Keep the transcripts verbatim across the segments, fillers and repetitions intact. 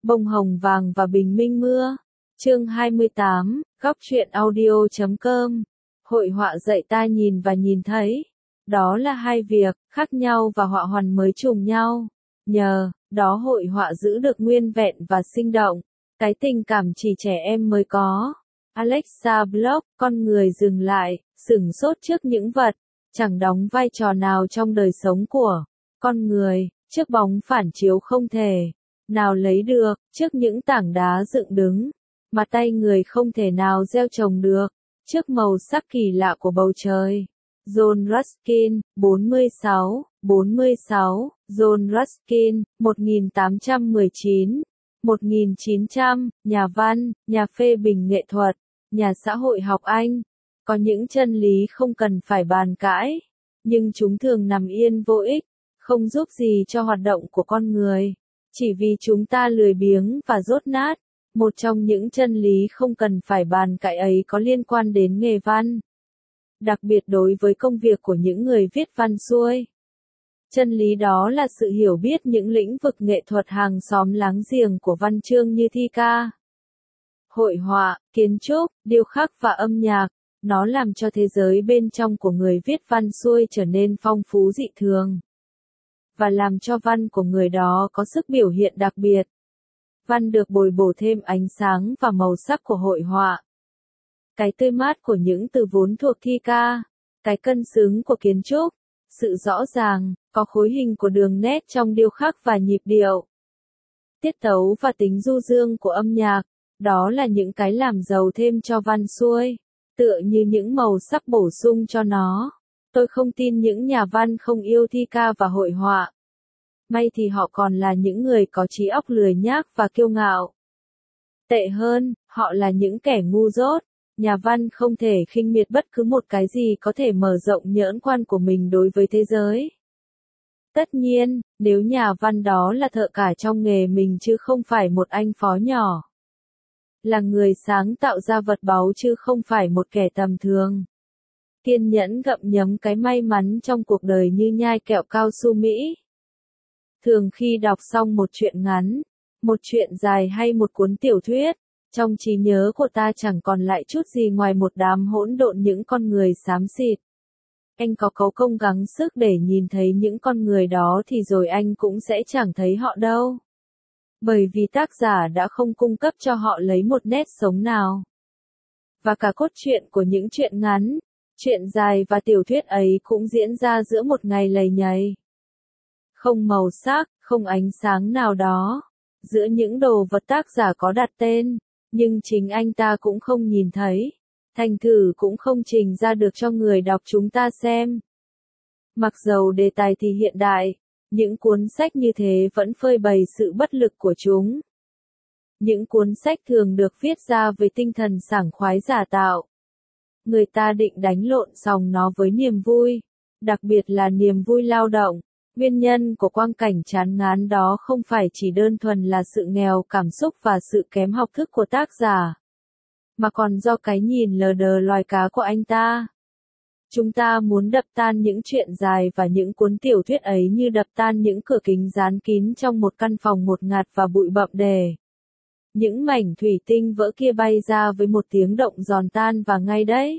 Bông hồng vàng và bình minh mưa. Chương hai mươi tám, góc truyện audio chấm com. Hội họa dạy ta nhìn và nhìn thấy. Đó là hai việc khác nhau và họa hoàn mới trùng nhau. Nhờ đó hội họa giữ được nguyên vẹn và sinh động. Cái tình cảm chỉ trẻ em mới có. Alexa Block, con người dừng lại, sửng sốt trước những vật, chẳng đóng vai trò nào trong đời sống của con người, trước bóng phản chiếu không thể nào lấy được, trước những tảng đá dựng đứng, mà tay người không thể nào gieo trồng được, trước màu sắc kỳ lạ của bầu trời. John Ruskin, bốn mươi sáu, bốn mươi sáu, John Ruskin, một nghìn tám trăm mười chín, một nghìn chín trăm, nhà văn, nhà phê bình nghệ thuật, nhà xã hội học Anh. Có những chân lý không cần phải bàn cãi, nhưng chúng thường nằm yên vô ích, không giúp gì cho hoạt động của con người, chỉ vì chúng ta lười biếng và dốt nát. Một trong những chân lý không cần phải bàn cãi ấy có liên quan đến nghề văn, đặc biệt đối với công việc của những người viết văn xuôi. Chân lý đó là sự hiểu biết những lĩnh vực nghệ thuật hàng xóm láng giềng của văn chương như thi ca, hội họa, kiến trúc, điêu khắc và âm nhạc. Nó làm cho thế giới bên trong của người viết văn xuôi trở nên phong phú dị thường, và làm cho văn của người đó có sức biểu hiện đặc biệt. Văn được bồi bổ thêm ánh sáng và màu sắc của hội họa. Cái tươi mát của những từ vốn thuộc thi ca, cái cân xứng của kiến trúc, sự rõ ràng, có khối hình của đường nét trong điêu khắc và nhịp điệu, tiết tấu và tính du dương của âm nhạc, đó là những cái làm giàu thêm cho văn xuôi, tựa như những màu sắc bổ sung cho nó. Tôi không tin những nhà văn không yêu thi ca và hội họa. May thì họ còn là những người có trí óc lười nhác và kiêu ngạo. Tệ hơn, họ là những kẻ ngu dốt. Nhà văn không thể khinh miệt bất cứ một cái gì có thể mở rộng nhãn quan của mình đối với thế giới. Tất nhiên, nếu nhà văn đó là thợ cả trong nghề mình chứ không phải một anh phó nhỏ. Là người sáng tạo ra vật báu chứ không phải một kẻ tầm thường. Kiên nhẫn gặm nhấm cái may mắn trong cuộc đời như nhai kẹo cao su Mỹ. Thường khi đọc xong một truyện ngắn, một truyện dài hay một cuốn tiểu thuyết, trong trí nhớ của ta chẳng còn lại chút gì ngoài một đám hỗn độn những con người xám xịt. Anh có cố công gắng sức để nhìn thấy những con người đó thì rồi anh cũng sẽ chẳng thấy họ đâu. Bởi vì tác giả đã không cung cấp cho họ lấy một nét sống nào. Và cả cốt truyện của những truyện ngắn, truyện dài và tiểu thuyết ấy cũng diễn ra giữa một ngày lầy nhầy. Không màu sắc, không ánh sáng nào đó. Giữa những đồ vật tác giả có đặt tên, nhưng chính anh ta cũng không nhìn thấy. Thành thử cũng không trình ra được cho người đọc chúng ta xem. Mặc dầu đề tài thì hiện đại, những cuốn sách như thế vẫn phơi bày sự bất lực của chúng. Những cuốn sách thường được viết ra với tinh thần sảng khoái giả tạo. Người ta định đánh lộn sòng nó với niềm vui, đặc biệt là niềm vui lao động. Nguyên nhân của quang cảnh chán ngán đó không phải chỉ đơn thuần là sự nghèo cảm xúc và sự kém học thức của tác giả, mà còn do cái nhìn lờ đờ loài cá của anh ta. Chúng ta muốn đập tan những truyện dài và những cuốn tiểu thuyết ấy như đập tan những cửa kính dán kín trong một căn phòng ngột ngạt và bụi bặm để những mảnh thủy tinh vỡ kia bay ra với một tiếng động giòn tan và ngay đấy.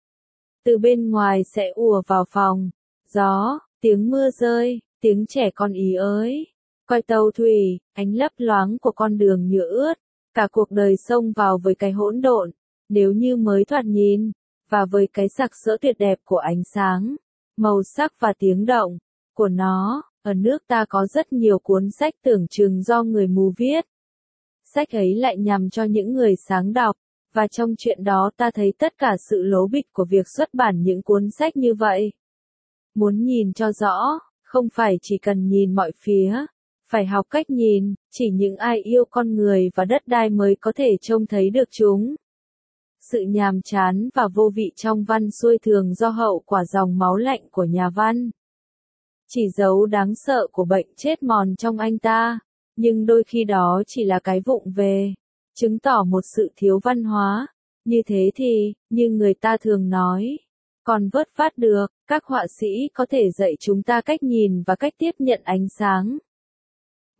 Từ bên ngoài sẽ ùa vào phòng, gió, tiếng mưa rơi, tiếng trẻ con ý ới, coi tàu thủy, ánh lấp loáng của con đường nhựa ướt, cả cuộc đời xông vào với cái hỗn độn, nếu như mới thoạt nhìn, và với cái sặc sỡ tuyệt đẹp của ánh sáng, màu sắc và tiếng động của nó. Ở nước ta có rất nhiều cuốn sách tưởng chừng do người mù viết. Sách ấy lại nhằm cho những người sáng đọc, và trong chuyện đó ta thấy tất cả sự lố bịch của việc xuất bản những cuốn sách như vậy. Muốn nhìn cho rõ, không phải chỉ cần nhìn mọi phía, phải học cách nhìn, chỉ những ai yêu con người và đất đai mới có thể trông thấy được chúng. Sự nhàm chán và vô vị trong văn xuôi thường do hậu quả dòng máu lạnh của nhà văn. Chỉ dấu đáng sợ của bệnh chết mòn trong anh ta, nhưng đôi khi đó chỉ là cái vụng về, chứng tỏ một sự thiếu văn hóa. Như thế thì, như người ta thường nói, còn vớt vát được, các họa sĩ có thể dạy chúng ta cách nhìn và cách tiếp nhận ánh sáng.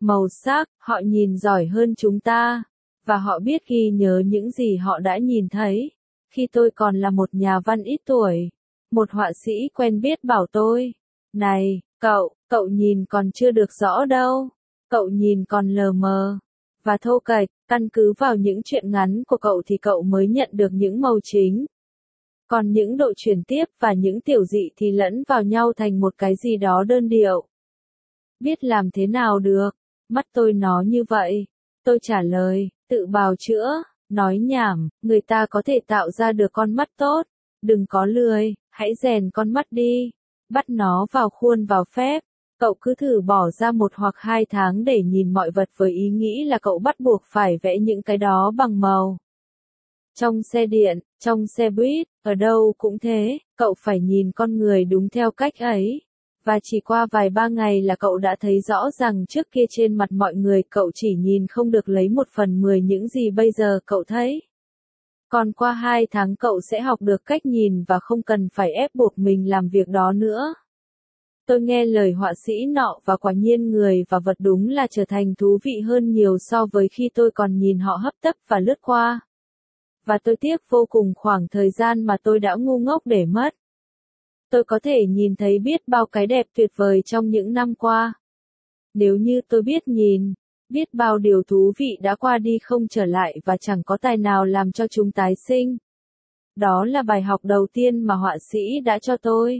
màu sắc, họ nhìn giỏi hơn chúng ta, và họ biết ghi nhớ những gì họ đã nhìn thấy. Khi tôi còn là một nhà văn ít tuổi, một họa sĩ quen biết bảo tôi, này, cậu, cậu nhìn còn chưa được rõ đâu, cậu nhìn còn lờ mờ và thô kệch, căn cứ vào những chuyện ngắn của cậu thì cậu mới nhận được những màu chính. Còn những độ chuyển tiếp và những tiểu dị thì lẫn vào nhau thành một cái gì đó đơn điệu. Biết làm thế nào được, mắt tôi nó như vậy. Tôi trả lời, tự bào chữa, nói nhảm, người ta có thể tạo ra được con mắt tốt. Đừng có lười, hãy rèn con mắt đi. Bắt nó vào khuôn vào phép. Cậu cứ thử bỏ ra một hoặc hai tháng để nhìn mọi vật với ý nghĩ là cậu bắt buộc phải vẽ những cái đó bằng màu. Trong xe điện, trong xe buýt, ở đâu cũng thế, cậu phải nhìn con người đúng theo cách ấy. Và chỉ qua vài ba ngày là cậu đã thấy rõ rằng trước kia trên mặt mọi người cậu chỉ nhìn không được lấy một phần mười những gì bây giờ cậu thấy. Còn qua hai tháng cậu sẽ học được cách nhìn và không cần phải ép buộc mình làm việc đó nữa. Tôi nghe lời họa sĩ nọ và quả nhiên người và vật đúng là trở thành thú vị hơn nhiều so với khi tôi còn nhìn họ hấp tấp và lướt qua. Và tôi tiếc vô cùng khoảng thời gian mà tôi đã ngu ngốc để mất. Tôi có thể nhìn thấy biết bao cái đẹp tuyệt vời trong những năm qua. Nếu như tôi biết nhìn, biết bao điều thú vị đã qua đi không trở lại và chẳng có tài nào làm cho chúng tái sinh. Đó là bài học đầu tiên mà họa sĩ đã cho tôi.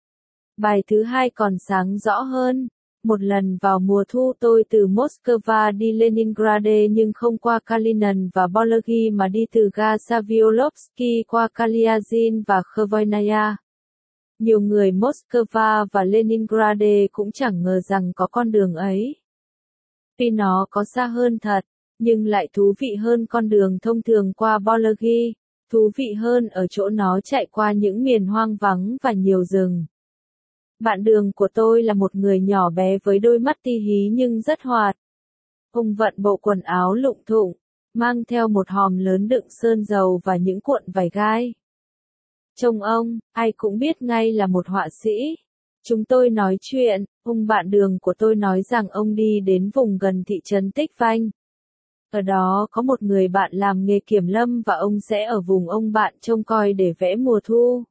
Bài thứ hai còn sáng rõ hơn. Một lần vào mùa thu tôi từ Moscow đi Leningrad nhưng không qua Kalinin và Bologhi mà đi từ ga Saviolovsky qua Kalyazin và Khvoynaya. Nhiều người Moscow và Leningrad cũng chẳng ngờ rằng có con đường ấy. Tuy nó có xa hơn thật, nhưng lại thú vị hơn con đường thông thường qua Bologhi, thú vị hơn ở chỗ nó chạy qua những miền hoang vắng và nhiều rừng. Bạn đường của tôi là một người nhỏ bé với đôi mắt ti hí nhưng rất hoạt. Ông vận bộ quần áo lụng thụng, mang theo một hòm lớn đựng sơn dầu và những cuộn vải gai. Trông ông, ai cũng biết ngay là một họa sĩ. Chúng tôi nói chuyện, ông bạn đường của tôi nói rằng ông đi đến vùng gần thị trấn Tích Vanh. Ở đó có một người bạn làm nghề kiểm lâm và ông sẽ ở vùng ông bạn trông coi để vẽ mùa thu.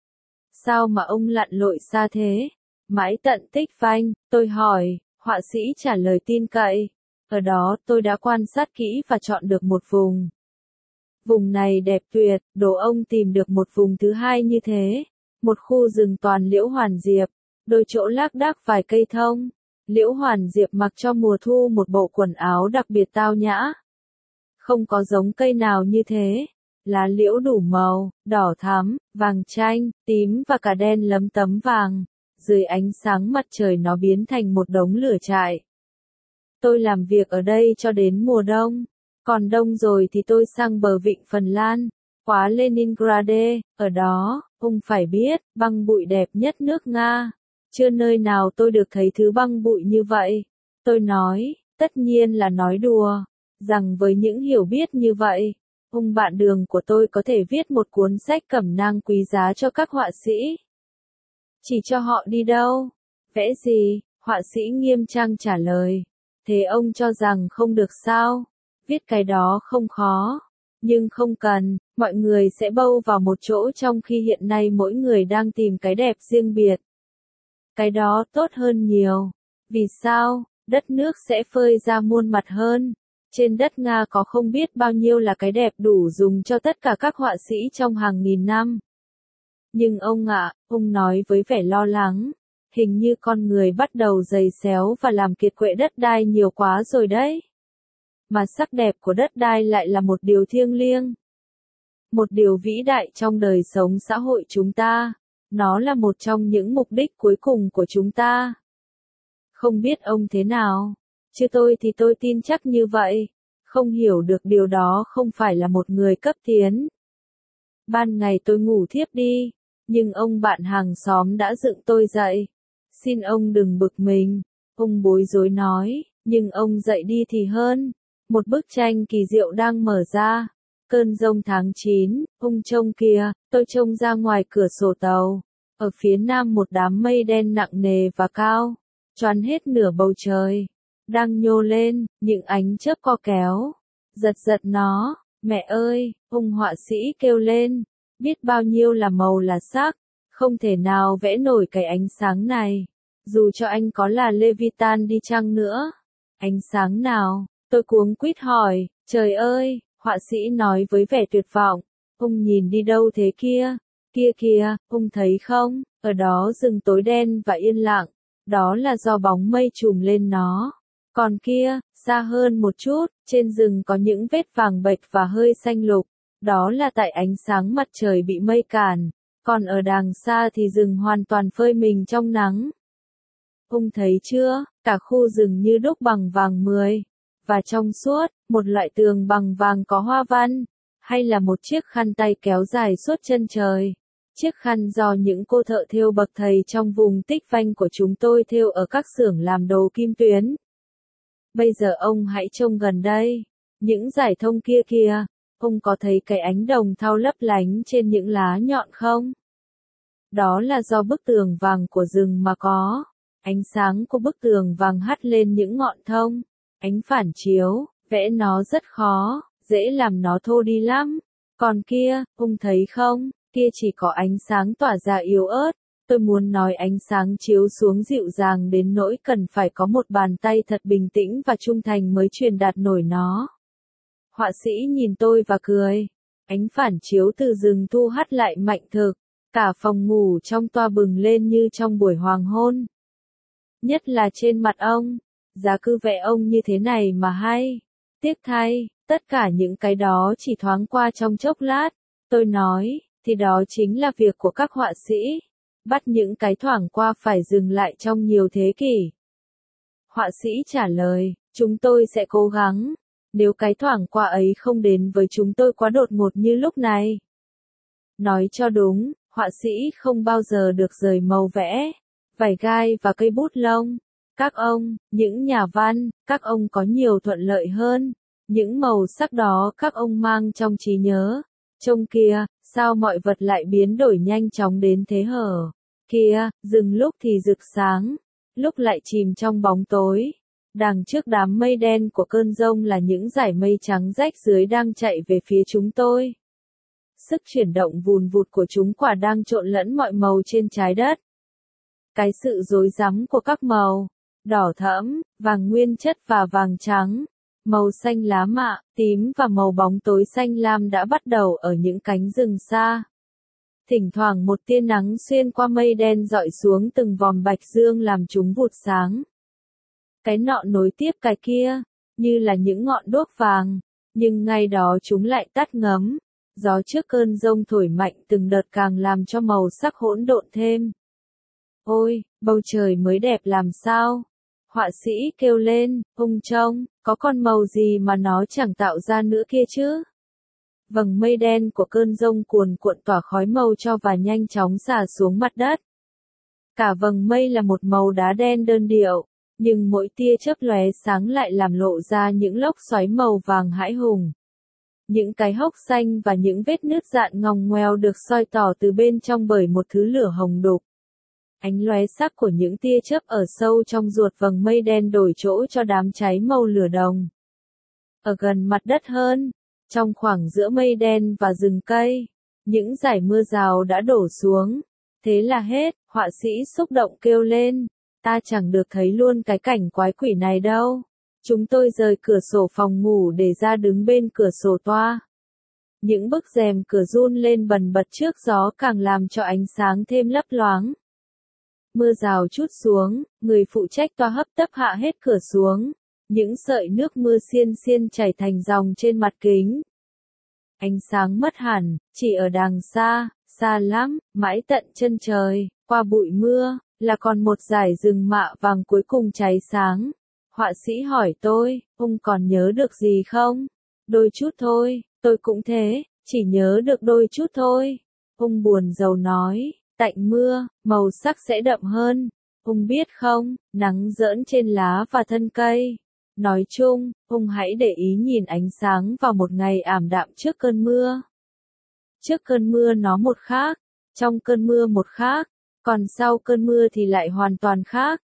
Sao mà ông lặn lội xa thế? Mãi tận Tích Vanh, tôi hỏi, họa sĩ trả lời tin cậy. Ở đó tôi đã quan sát kỹ và chọn được một vùng. Vùng này đẹp tuyệt, đố ông tìm được một vùng thứ hai như thế. Một khu rừng toàn liễu hoàn diệp, đôi chỗ lác đác vài cây thông. Liễu hoàn diệp mặc cho mùa thu một bộ quần áo đặc biệt tao nhã. Không có giống cây nào như thế. Lá liễu đủ màu, đỏ thắm, vàng chanh, tím và cả đen lấm tấm vàng. Dưới ánh sáng mặt trời nó biến thành một đống lửa trại. Tôi làm việc ở đây cho đến mùa đông. Còn đông rồi thì tôi sang bờ vịnh Phần Lan, khóa Leningrad, ở đó, ông phải biết, băng bụi đẹp nhất nước Nga. Chưa nơi nào tôi được thấy thứ băng bụi như vậy. Tôi nói, tất nhiên là nói đùa, rằng với những hiểu biết như vậy, ông bạn đường của tôi có thể viết một cuốn sách cẩm nang quý giá cho các họa sĩ. Chỉ cho họ đi đâu? Vẽ gì? Họa sĩ nghiêm trang trả lời. Thế ông cho rằng không được sao? Viết cái đó không khó. Nhưng không cần, mọi người sẽ bâu vào một chỗ trong khi hiện nay mỗi người đang tìm cái đẹp riêng biệt. Cái đó tốt hơn nhiều. Vì sao? Đất nước sẽ phơi ra muôn mặt hơn. Trên đất Nga có không biết bao nhiêu là cái đẹp đủ dùng cho tất cả các họa sĩ trong hàng nghìn năm. Nhưng ông ạ, ông nói với vẻ lo lắng, hình như con người bắt đầu giày xéo và làm kiệt quệ đất đai nhiều quá rồi đấy. Mà sắc đẹp của đất đai lại là một điều thiêng liêng. Một điều vĩ đại trong đời sống xã hội chúng ta. Nó là một trong những mục đích cuối cùng của chúng ta. Không biết ông thế nào, chứ tôi thì tôi tin chắc như vậy. Không hiểu được điều đó không phải là một người cấp tiến. Ban ngày tôi ngủ thiếp đi, nhưng ông bạn hàng xóm đã dựng tôi dậy. Xin ông đừng bực mình, ông bối rối nói, nhưng ông dậy đi thì hơn. Một bức tranh kỳ diệu đang mở ra. Cơn giông tháng chín, ông trông kìa, tôi trông ra ngoài cửa sổ tàu. Ở phía nam một đám mây đen nặng nề và cao, choán hết nửa bầu trời. đang nhô lên, những ánh chớp co kéo, giật giật nó. Mẹ ơi, ông họa sĩ kêu lên, biết bao nhiêu là màu là sắc, không thể nào vẽ nổi cái ánh sáng này, dù cho anh có là Levitan đi chăng nữa. Ánh sáng nào? Tôi cuống quýt hỏi, trời ơi, họa sĩ nói với vẻ tuyệt vọng, ông nhìn đi đâu thế kia? Kia kìa, ông thấy không, ở đó rừng tối đen và yên lặng, đó là do bóng mây trùm lên nó. Còn kia, xa hơn một chút, trên rừng có những vết vàng bệch và hơi xanh lục, đó là tại ánh sáng mặt trời bị mây cản, còn ở đằng xa thì rừng hoàn toàn phơi mình trong nắng. Ông thấy chưa, cả khu rừng như đúc bằng vàng mười, và trong suốt, một loại tường bằng vàng có hoa văn, hay là một chiếc khăn tay kéo dài suốt chân trời. Chiếc khăn do những cô thợ thêu bậc thầy trong vùng Tích Phanh của chúng tôi thêu ở các xưởng làm đồ kim tuyến. Bây giờ ông hãy trông gần đây, những dải thông kia kìa, ông có thấy cái ánh đồng thau lấp lánh trên những lá nhọn không? Đó là do bức tường vàng của rừng mà có. Ánh sáng của bức tường vàng hắt lên những ngọn thông, ánh phản chiếu, vẽ nó rất khó, dễ làm nó thô đi lắm. Còn kia, ông thấy không, kia chỉ có ánh sáng tỏa ra yếu ớt. Tôi muốn nói ánh sáng chiếu xuống dịu dàng đến nỗi cần phải có một bàn tay thật bình tĩnh và trung thành mới truyền đạt nổi nó. Họa sĩ nhìn tôi và cười. Ánh phản chiếu từ rừng thu hắt lại mạnh thực. Cả phòng ngủ trong toa bừng lên như trong buổi hoàng hôn. Nhất là trên mặt ông. Giá cứ vẽ ông như thế này mà hay. Tiếc thay, tất cả những cái đó chỉ thoáng qua trong chốc lát. Tôi nói, thì đó chính là việc của các họa sĩ. Bắt những cái thoảng qua phải dừng lại trong nhiều thế kỷ. Họa sĩ trả lời, chúng tôi sẽ cố gắng. Nếu cái thoảng qua ấy không đến với chúng tôi quá đột ngột như lúc này. Nói cho đúng, họa sĩ không bao giờ được rời màu vẽ, vải gai và cây bút lông. Các ông, những nhà văn, các ông có nhiều thuận lợi hơn. Những màu sắc đó các ông mang trong trí nhớ. Trông kia, sao mọi vật lại biến đổi nhanh chóng đến thế hở? Kia, rừng lúc thì rực sáng, lúc lại chìm trong bóng tối. Đằng trước đám mây đen của cơn giông là những dải mây trắng rách dưới đang chạy về phía chúng tôi. Sức chuyển động vùn vụt của chúng quả đang trộn lẫn mọi màu trên trái đất. Cái sự rối rắm của các màu, đỏ thẫm, vàng nguyên chất và vàng trắng, màu xanh lá mạ, tím và màu bóng tối xanh lam đã bắt đầu ở những cánh rừng xa. Thỉnh thoảng một tia nắng xuyên qua mây đen dọi xuống từng vòm bạch dương làm chúng vụt sáng. Cái nọ nối tiếp cái kia, như là những ngọn đuốc vàng, nhưng ngay đó chúng lại tắt ngấm. Gió trước cơn giông thổi mạnh từng đợt càng làm cho màu sắc hỗn độn thêm. Ôi, bầu trời mới đẹp làm sao? Họa sĩ kêu lên, ông trông, có con màu gì mà nó chẳng tạo ra nữa kia chứ? Vầng mây đen của cơn giông cuồn cuộn tỏa khói màu cho và nhanh chóng xả xuống mặt đất. Cả vầng mây là một màu đá đen đơn điệu, nhưng mỗi tia chớp lóe sáng lại làm lộ ra những lốc xoáy màu vàng hãi hùng. Những cái hốc xanh và những vết nứt dạn ngòng ngoèo được soi tỏ từ bên trong bởi một thứ lửa hồng đục. Ánh lóe sắc của những tia chớp ở sâu trong ruột vầng mây đen đổi chỗ cho đám cháy màu lửa đồng. Ở gần mặt đất hơn, trong khoảng giữa mây đen và rừng cây, những dải mưa rào đã đổ xuống. Thế là hết, họa sĩ xúc động kêu lên, ta chẳng được thấy luôn cái cảnh quái quỷ này đâu. Chúng tôi rời cửa sổ phòng ngủ để ra đứng bên cửa sổ toa. Những bức rèm cửa run lên bần bật trước gió càng làm cho ánh sáng thêm lấp loáng. Mưa rào trút xuống, người phụ trách toa hấp tấp hạ hết cửa xuống. Những sợi nước mưa xiên xiên chảy thành dòng trên mặt kính. Ánh sáng mất hẳn, chỉ ở đằng xa, xa lắm, mãi tận chân trời, qua bụi mưa, là còn một dải rừng mạ vàng cuối cùng cháy sáng. Họa sĩ hỏi tôi, ông còn nhớ được gì không? Đôi chút thôi, tôi cũng thế, chỉ nhớ được đôi chút thôi. Ông buồn rầu nói, tạnh mưa, màu sắc sẽ đậm hơn. Ông biết không, nắng giỡn trên lá và thân cây. Nói chung, ông hãy để ý nhìn ánh sáng vào một ngày ảm đạm trước cơn mưa. Trước cơn mưa nó một khác, trong cơn mưa một khác, còn sau cơn mưa thì lại hoàn toàn khác.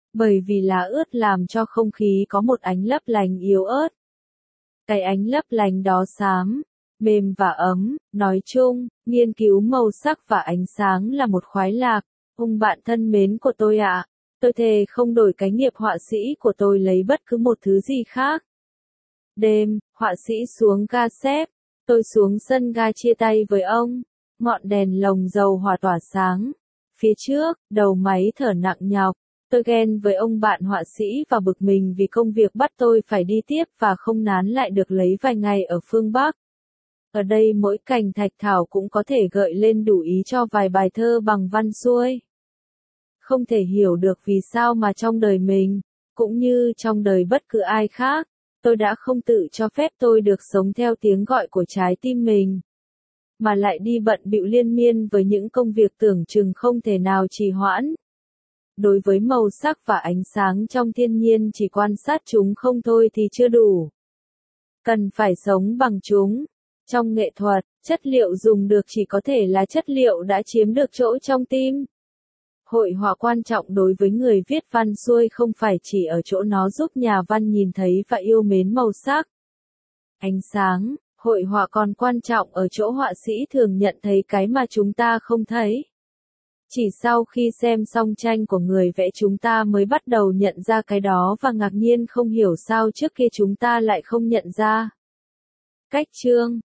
Bởi vì lá ướt làm cho không khí có một ánh lấp lánh yếu ớt. Cái ánh lấp lánh đó xám, mềm và ấm, nói chung, nghiên cứu màu sắc và ánh sáng là một khoái lạc. Ông bạn thân mến của tôi ạ, tôi thề không đổi cái nghiệp họa sĩ của tôi lấy bất cứ một thứ gì khác. Đêm, họa sĩ xuống ga xếp, tôi xuống sân ga chia tay với ông, ngọn đèn lồng dầu hỏa tỏa sáng. Phía trước, đầu máy thở nặng nhọc, tôi ghen với ông bạn họa sĩ và bực mình vì công việc bắt tôi phải đi tiếp và không nán lại được lấy vài ngày ở phương Bắc. Ở đây mỗi cành thạch thảo cũng có thể gợi lên đủ ý cho vài bài thơ bằng văn xuôi. Không thể hiểu được vì sao mà trong đời mình, cũng như trong đời bất cứ ai khác, tôi đã không tự cho phép tôi được sống theo tiếng gọi của trái tim mình, mà lại đi bận bịu liên miên với những công việc tưởng chừng không thể nào trì hoãn. Đối với màu sắc và ánh sáng trong thiên nhiên chỉ quan sát chúng không thôi thì chưa đủ. Cần phải sống bằng chúng. Trong nghệ thuật, chất liệu dùng được chỉ có thể là chất liệu đã chiếm được chỗ trong tim. Hội họa quan trọng đối với người viết văn xuôi không phải chỉ ở chỗ nó giúp nhà văn nhìn thấy và yêu mến màu sắc, ánh sáng, hội họa còn quan trọng ở chỗ họa sĩ thường nhận thấy cái mà chúng ta không thấy. Chỉ sau khi xem xong tranh của người vẽ chúng ta mới bắt đầu nhận ra cái đó và ngạc nhiên không hiểu sao trước kia chúng ta lại không nhận ra. Cách chương